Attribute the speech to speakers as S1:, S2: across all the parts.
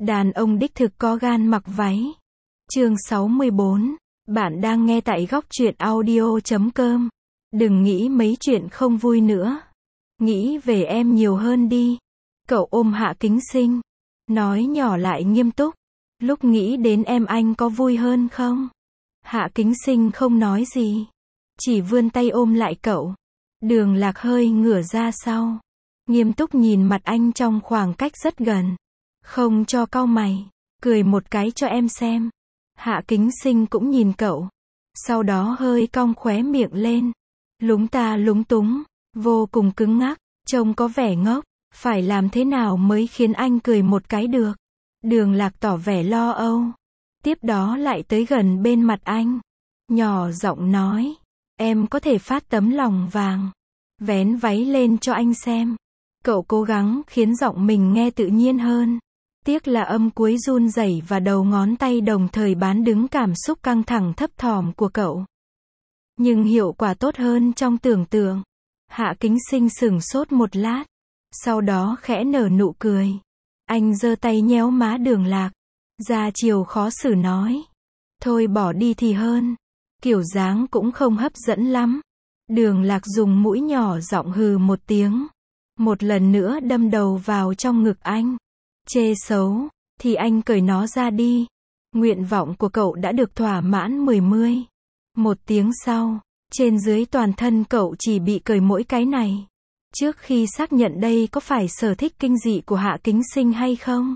S1: Đàn ông đích thực có gan mặc váy. Chương 64. Bạn đang nghe tại góc truyện audio.com. Đừng nghĩ mấy chuyện không vui nữa. Nghĩ về em nhiều hơn đi. Cậu ôm Hạ Kính Sinh. Nói nhỏ lại nghiêm túc. Lúc nghĩ đến em anh có vui hơn không? Hạ Kính Sinh không nói gì. Chỉ vươn tay ôm lại cậu. Đường Lạc hơi ngửa ra sau. Nghiêm túc nhìn mặt anh trong khoảng cách rất gần. Không cho cau mày. Cười một cái cho em xem. Hạ Kính Sinh cũng nhìn cậu. Sau đó hơi cong khóe miệng lên. Lúng ta lúng túng. Vô cùng cứng ngắc. Trông có vẻ ngốc. Phải làm thế nào mới khiến anh cười một cái được? Đường Lạc tỏ vẻ lo âu. Tiếp đó lại tới gần bên mặt anh. Nhỏ giọng nói. Em có thể phát tấm lòng vàng. Vén váy lên cho anh xem. Cậu cố gắng khiến giọng mình nghe tự nhiên hơn. Tiếc là âm cuối run rẩy và đầu ngón tay đồng thời bán đứng cảm xúc căng thẳng thấp thỏm của cậu. Nhưng hiệu quả tốt hơn trong tưởng tượng. Hạ Kính Sinh sửng sốt một lát. Sau đó khẽ nở nụ cười. Anh giơ tay nhéo má Đường Lạc. Ra chiều khó xử nói. Thôi bỏ đi thì hơn. Kiểu dáng cũng không hấp dẫn lắm. Đường Lạc dùng mũi nhỏ giọng hừ một tiếng. Một lần nữa đâm đầu vào trong ngực anh. Chê xấu, thì anh cởi nó ra đi. Nguyện vọng của cậu đã được thỏa mãn 10. Một tiếng sau, trên dưới toàn thân cậu chỉ bị cởi mỗi cái này. Trước khi xác nhận đây có phải sở thích kinh dị của Hạ Kính Sinh hay không,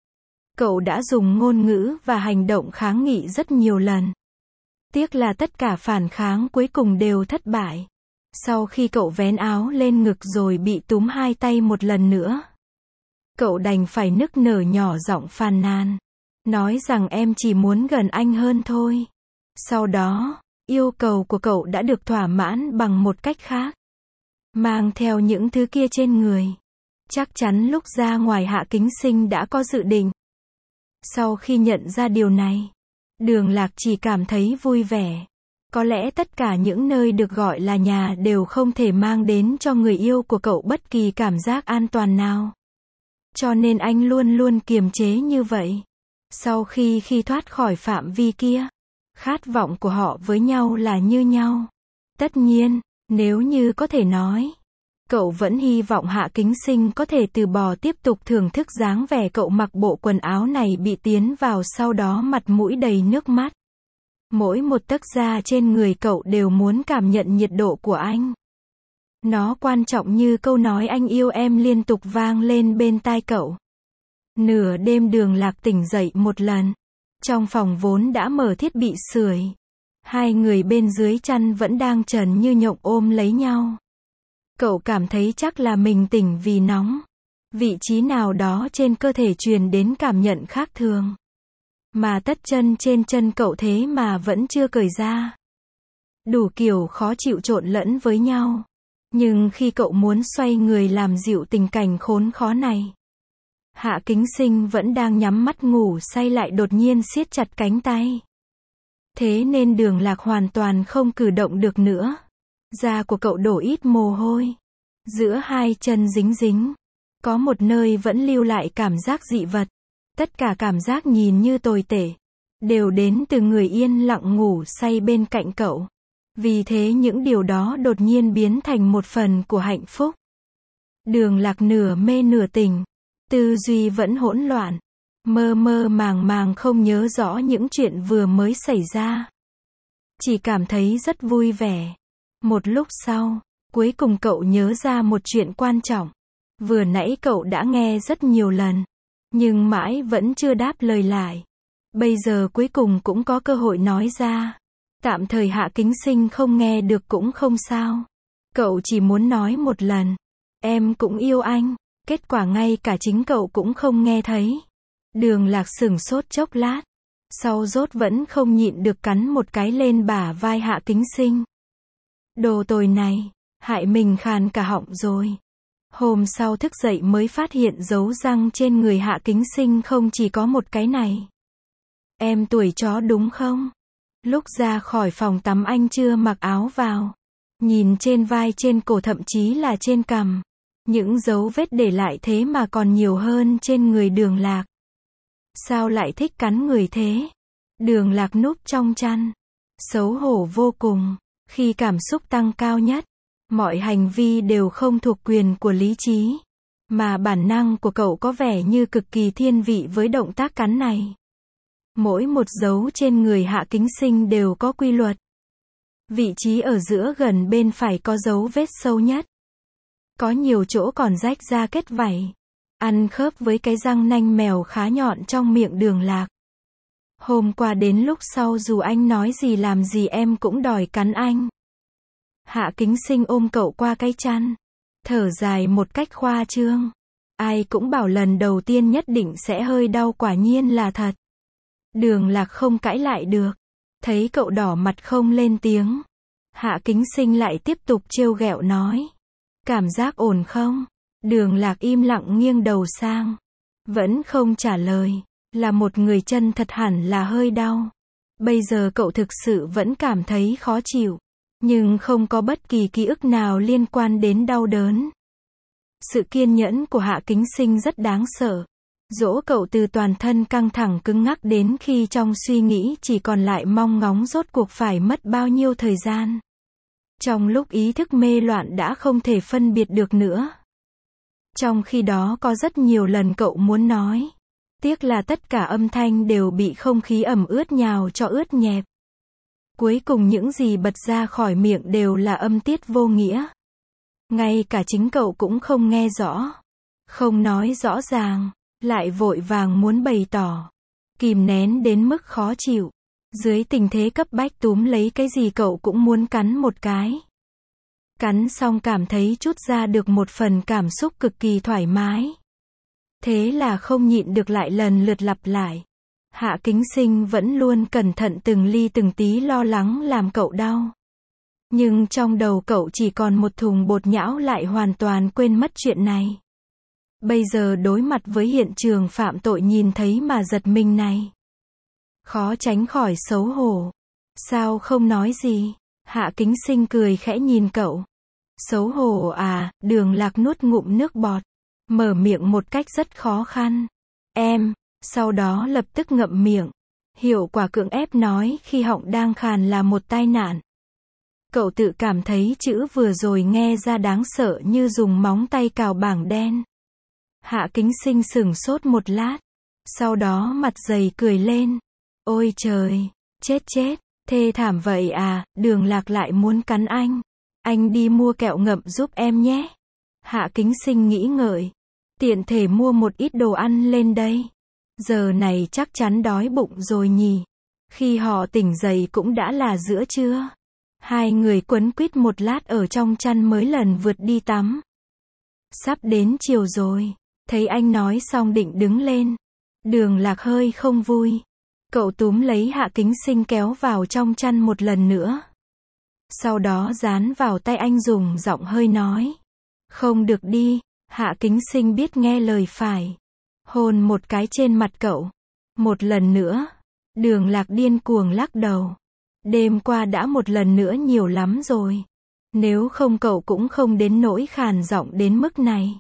S1: cậu đã dùng ngôn ngữ và hành động kháng nghị rất nhiều lần. Tiếc là tất cả phản kháng cuối cùng đều thất bại. Sau khi cậu vén áo lên ngực rồi bị túm hai tay một lần nữa, cậu đành phải nức nở nhỏ giọng phàn nàn. Nói rằng em chỉ muốn gần anh hơn thôi. Sau đó, yêu cầu của cậu đã được thỏa mãn bằng một cách khác. Mang theo những thứ kia trên người. Chắc chắn lúc ra ngoài Hạ Kính Sinh đã có dự định. Sau khi nhận ra điều này, Đường Lạc chỉ cảm thấy vui vẻ. Có lẽ tất cả những nơi được gọi là nhà đều không thể mang đến cho người yêu của cậu bất kỳ cảm giác an toàn nào. Cho nên anh luôn luôn kiềm chế như vậy. Sau khi thoát khỏi phạm vi kia, khát vọng của họ với nhau là như nhau. Tất nhiên, nếu như có thể nói, cậu vẫn hy vọng Hạ Kính Sinh có thể từ bỏ tiếp tục thưởng thức dáng vẻ cậu mặc bộ quần áo này bị tiến vào, sau đó mặt mũi đầy nước mắt. Mỗi một tấc da trên người cậu đều muốn cảm nhận nhiệt độ của anh. Nó quan trọng như câu nói anh yêu em liên tục vang lên bên tai cậu. Nửa đêm Đường Lạc tỉnh dậy một lần. Trong phòng vốn đã mở thiết bị sưởi. Hai người bên dưới chăn vẫn đang trần như nhộng ôm lấy nhau. Cậu cảm thấy chắc là mình tỉnh vì nóng. Vị trí nào đó trên cơ thể truyền đến cảm nhận khác thường. Mà tất chân trên chân cậu thế mà vẫn chưa cởi ra. Đủ kiểu khó chịu trộn lẫn với nhau. Nhưng khi cậu muốn xoay người làm dịu tình cảnh khốn khó này, Hạ Kính Sinh vẫn đang nhắm mắt ngủ say lại đột nhiên siết chặt cánh tay. Thế nên Đường Lạc hoàn toàn không cử động được nữa. Da của cậu đổ ít mồ hôi. Giữa hai chân dính dính. Có một nơi vẫn lưu lại cảm giác dị vật. Tất cả cảm giác nhìn như tồi tệ đều đến từ người yên lặng ngủ say bên cạnh cậu. Vì thế những điều đó đột nhiên biến thành một phần của hạnh phúc. Đường Lạc nửa mê nửa tỉnh. Tư duy vẫn hỗn loạn. Mơ mơ màng màng không nhớ rõ những chuyện vừa mới xảy ra. Chỉ cảm thấy rất vui vẻ. Một lúc sau, cuối cùng cậu nhớ ra một chuyện quan trọng. Vừa nãy cậu đã nghe rất nhiều lần. Nhưng mãi vẫn chưa đáp lời lại. Bây giờ cuối cùng cũng có cơ hội nói ra. Tạm thời Hạ Kính Sinh không nghe được cũng không sao. Cậu chỉ muốn nói một lần. Em cũng yêu anh. Kết quả ngay cả chính cậu cũng không nghe thấy. Đường Lạc sửng sốt chốc lát. Sau rốt vẫn không nhịn được cắn một cái lên bả vai Hạ Kính Sinh. Đồ tồi này, hại mình khàn cả họng rồi. Hôm sau thức dậy mới phát hiện dấu răng trên người Hạ Kính Sinh không chỉ có một cái này. Em tuổi chó đúng không? Lúc ra khỏi phòng tắm anh chưa mặc áo vào. Nhìn trên vai trên cổ thậm chí là trên cằm. Những dấu vết để lại thế mà còn nhiều hơn trên người Đường Lạc. Sao lại thích cắn người thế? Đường Lạc núp trong chăn. Xấu hổ vô cùng. Khi cảm xúc tăng cao nhất, mọi hành vi đều không thuộc quyền của lý trí. Mà bản năng của cậu có vẻ như cực kỳ thiên vị với động tác cắn này. Mỗi một dấu trên người Hạ Kính Sinh đều có quy luật. Vị trí ở giữa gần bên phải có dấu vết sâu nhất. Có nhiều chỗ còn rách ra kết vảy. Ăn khớp với cái răng nanh mèo khá nhọn trong miệng Đường Lạc. Hôm qua đến lúc sau dù anh nói gì làm gì em cũng đòi cắn anh. Hạ Kính Sinh ôm cậu qua cái chăn. Thở dài một cách khoa trương. Ai cũng bảo lần đầu tiên nhất định sẽ hơi đau, quả nhiên là thật. Đường Lạc không cãi lại được. Thấy cậu đỏ mặt không lên tiếng. Hạ Kính Sinh lại tiếp tục trêu ghẹo nói. Cảm giác ổn không? Đường Lạc im lặng nghiêng đầu sang. Vẫn không trả lời. Là một người chân thật hẳn là hơi đau. Bây giờ cậu thực sự vẫn cảm thấy khó chịu. Nhưng không có bất kỳ ký ức nào liên quan đến đau đớn. Sự kiên nhẫn của Hạ Kính Sinh rất đáng sợ. Dỗ cậu từ toàn thân căng thẳng cứng ngắc đến khi trong suy nghĩ chỉ còn lại mong ngóng rốt cuộc phải mất bao nhiêu thời gian. Trong lúc ý thức mê loạn đã không thể phân biệt được nữa. Trong khi đó có rất nhiều lần cậu muốn nói. Tiếc là tất cả âm thanh đều bị không khí ẩm ướt nhào cho ướt nhẹp. Cuối cùng những gì bật ra khỏi miệng đều là âm tiết vô nghĩa. Ngay cả chính cậu cũng không nghe rõ. Không nói rõ ràng. Lại vội vàng muốn bày tỏ. Kìm nén đến mức khó chịu. Dưới tình thế cấp bách túm lấy cái gì cậu cũng muốn cắn một cái. Cắn xong cảm thấy trút ra được một phần cảm xúc cực kỳ thoải mái. Thế là không nhịn được lại lần lượt lặp lại. Hạ Kính Sinh vẫn luôn cẩn thận từng ly từng tí lo lắng làm cậu đau. Nhưng trong đầu cậu chỉ còn một thùng bột nhão lại hoàn toàn quên mất chuyện này. Bây giờ đối mặt với hiện trường phạm tội nhìn thấy mà giật mình này. Khó tránh khỏi xấu hổ. Sao không nói gì? Hạ Kính Sinh cười khẽ nhìn cậu. Xấu hổ à? Đường Lạc nuốt ngụm nước bọt. Mở miệng một cách rất khó khăn. Em, sau đó lập tức ngậm miệng. Hiệu quả cưỡng ép nói khi họng đang khàn là một tai nạn. Cậu tự cảm thấy chữ vừa rồi nghe ra đáng sợ như dùng móng tay cào bảng đen. Hạ Kính Sinh sửng sốt một lát. Sau đó mặt dày cười lên. Ôi trời, chết, thê thảm vậy à? Đường Lạc lại muốn cắn anh. Anh đi mua kẹo ngậm giúp em nhé. Hạ Kính Sinh nghĩ ngợi. Tiện thể mua một ít đồ ăn lên đây. Giờ này chắc chắn đói bụng rồi nhỉ. Khi họ tỉnh dậy cũng đã là giữa trưa. Hai người quấn quýt một lát ở trong chăn mới lần vượt đi tắm. Sắp đến chiều rồi. Thấy anh nói xong định đứng lên. Đường Lạc hơi không vui. Cậu túm lấy Hạ Kính Sinh kéo vào trong chăn một lần nữa. Sau đó dán vào tay anh dùng giọng hơi nói. Không được đi. Hạ Kính Sinh biết nghe lời phải. Hôn một cái trên mặt cậu. Một lần nữa. Đường Lạc điên cuồng lắc đầu. Đêm qua đã một lần nữa nhiều lắm rồi. Nếu không cậu cũng không đến nỗi khàn giọng đến mức này.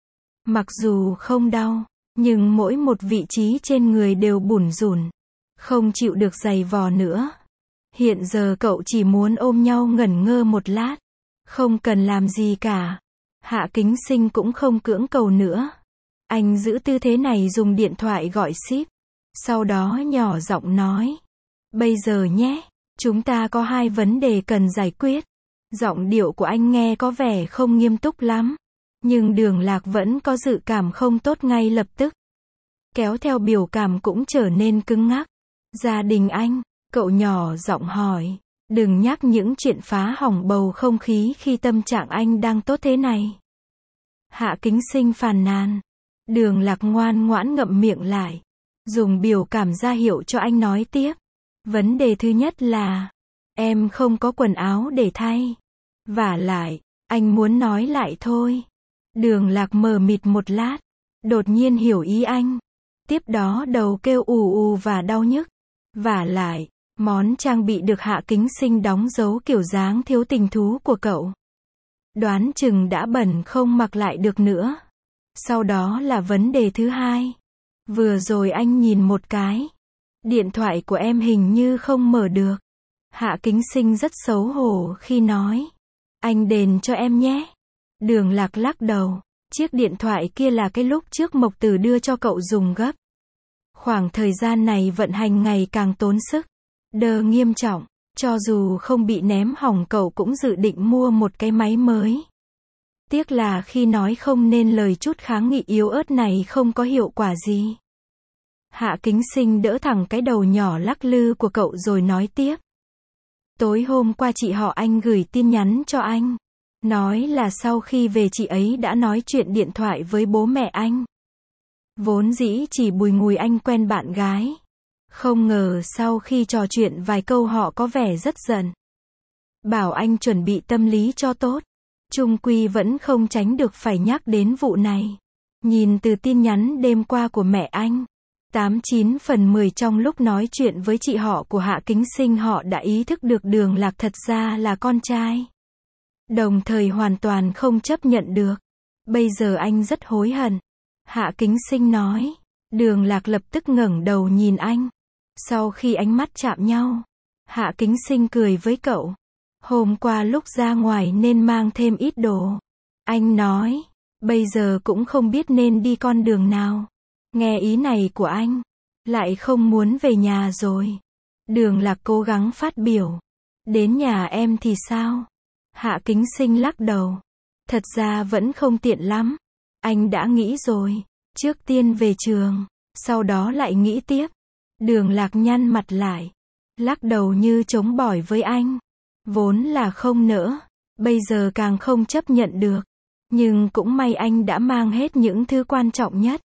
S1: Mặc dù không đau, nhưng mỗi một vị trí trên người đều bủn rủn. Không chịu được giày vò nữa. Hiện giờ cậu chỉ muốn ôm nhau ngẩn ngơ một lát. Không cần làm gì cả. Hạ Kính Sinh cũng không cưỡng cầu nữa. Anh giữ tư thế này dùng điện thoại gọi ship. Sau đó nhỏ giọng nói. Bây giờ nhé, chúng ta có hai vấn đề cần giải quyết. Giọng điệu của anh nghe có vẻ không nghiêm túc lắm. Nhưng Đường Lạc vẫn có dự cảm không tốt ngay lập tức. Kéo theo biểu cảm cũng trở nên cứng ngắc. Gia đình anh, cậu nhỏ giọng hỏi. Đừng nhắc những chuyện phá hỏng bầu không khí khi tâm trạng anh đang tốt thế này. Hạ Kính Sinh phàn nàn. Đường Lạc ngoan ngoãn ngậm miệng lại. Dùng biểu cảm ra hiệu cho anh nói tiếp. Vấn đề thứ nhất là, em không có quần áo để thay. Vả lại, anh muốn nói lại thôi. Đường Lạc mờ mịt một lát. Đột nhiên hiểu ý anh. Tiếp đó đầu kêu ù ù và đau nhức. Vả lại, món trang bị được Hạ Kính Sinh đóng dấu kiểu dáng thiếu tình thú của cậu. Đoán chừng đã bẩn không mặc lại được nữa. Sau đó là vấn đề thứ hai. Vừa rồi anh nhìn một cái. Điện thoại của em hình như không mở được. Hạ Kính Sinh rất xấu hổ khi nói. Anh đền cho em nhé. Đường Lạc lắc đầu. Chiếc điện thoại kia là cái lúc trước Mộc Tử đưa cho cậu dùng gấp. Khoảng thời gian này vận hành ngày càng tốn sức. Đờ nghiêm trọng. Cho dù không bị ném hỏng cậu cũng dự định mua một cái máy mới. Tiếc là khi nói không nên lời chút kháng nghị yếu ớt này không có hiệu quả gì. Hạ Kính Sinh đỡ thẳng cái đầu nhỏ lắc lư của cậu rồi nói tiếp. Tối hôm qua chị họ anh gửi tin nhắn cho anh. Nói là sau khi về chị ấy đã nói chuyện điện thoại với bố mẹ anh. Vốn dĩ chỉ bùi ngùi anh quen bạn gái. Không ngờ sau khi trò chuyện vài câu họ có vẻ rất giận. Bảo anh chuẩn bị tâm lý cho tốt. Chung quy vẫn không tránh được phải nhắc đến vụ này. Nhìn từ tin nhắn đêm qua của mẹ anh. 89 phần 10 trong lúc nói chuyện với chị họ của Hạ Kính Sinh họ đã ý thức được Đường Lạc thật ra là con trai. Đồng thời hoàn toàn không chấp nhận được. Bây giờ anh rất hối hận. Hạ Kính Sinh nói. Đường Lạc lập tức ngẩng đầu nhìn anh. Sau khi ánh mắt chạm nhau, Hạ Kính Sinh cười với cậu. Hôm qua lúc ra ngoài nên mang thêm ít đồ. Anh nói. Bây giờ cũng không biết nên đi con đường nào. Nghe ý này của anh. Lại không muốn về nhà rồi. Đường Lạc cố gắng phát biểu. Đến nhà em thì sao? Hạ Kính Sinh lắc đầu. Thật ra vẫn không tiện lắm. Anh đã nghĩ rồi. Trước tiên về trường. Sau đó lại nghĩ tiếp. Đường Lạc nhăn mặt lại. Lắc đầu như chống bỏi với anh. Vốn là không nỡ. Bây giờ càng không chấp nhận được. Nhưng cũng may anh đã mang hết những thứ quan trọng nhất.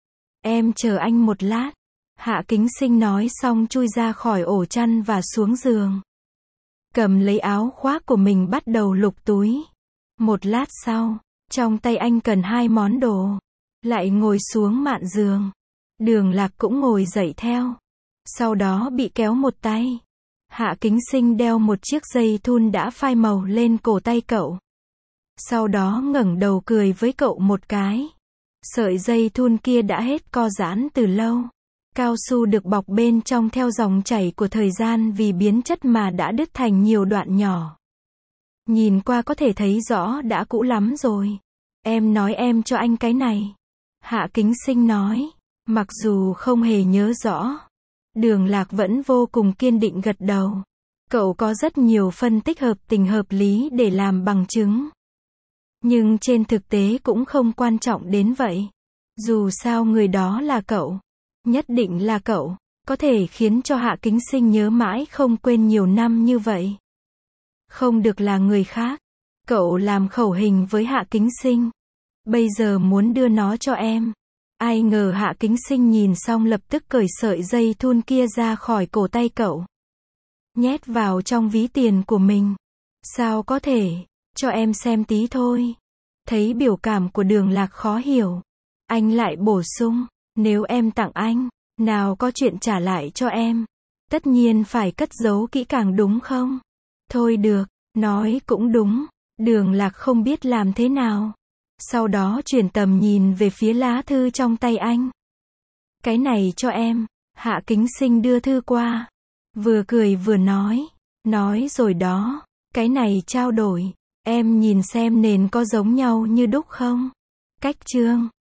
S1: Em chờ anh một lát. Hạ Kính Sinh nói xong chui ra khỏi ổ chăn và xuống giường. Cầm lấy áo khoác của mình bắt đầu lục túi. Một lát sau, trong tay anh cần 2 món đồ. Lại ngồi xuống mạn giường. Đường Lạc cũng ngồi dậy theo. Sau đó bị kéo một tay. Hạ Kính Sinh đeo một chiếc dây thun đã phai màu lên cổ tay cậu. Sau đó ngẩng đầu cười với cậu một cái. Sợi dây thun kia đã hết co giãn từ lâu. Cao su được bọc bên trong theo dòng chảy của thời gian vì biến chất mà đã đứt thành nhiều đoạn nhỏ. Nhìn qua có thể thấy rõ đã cũ lắm rồi. Em nói em cho anh cái này. Hạ Kính Sinh nói. Mặc dù không hề nhớ rõ. Đường Lạc vẫn vô cùng kiên định gật đầu. Cậu có rất nhiều phân tích hợp tình hợp lý để làm bằng chứng. Nhưng trên thực tế cũng không quan trọng đến vậy. Dù sao người đó là cậu. Nhất định là cậu. Có thể khiến cho Hạ Kính Sinh nhớ mãi không quên nhiều năm như vậy. Không được là người khác. Cậu làm khẩu hình với Hạ Kính Sinh. Bây giờ muốn đưa nó cho em. Ai ngờ Hạ Kính Sinh nhìn xong lập tức cởi sợi dây thun kia ra khỏi cổ tay cậu. Nhét vào trong ví tiền của mình. Sao có thể, cho em xem tí thôi. Thấy biểu cảm của Đường Lạc khó hiểu. Anh lại bổ sung, nếu em tặng anh, nào có chuyện trả lại cho em. Tất nhiên phải cất giấu kỹ càng đúng không? Thôi được, nói cũng đúng. Đường Lạc không biết làm thế nào. Sau đó chuyển tầm nhìn về phía lá thư trong tay anh. Cái này cho em. Hạ Kính Sinh đưa thư qua. Vừa cười vừa nói. Nói rồi đó. Cái này trao đổi. Em nhìn xem nền có giống nhau như đúc không? Cách chương.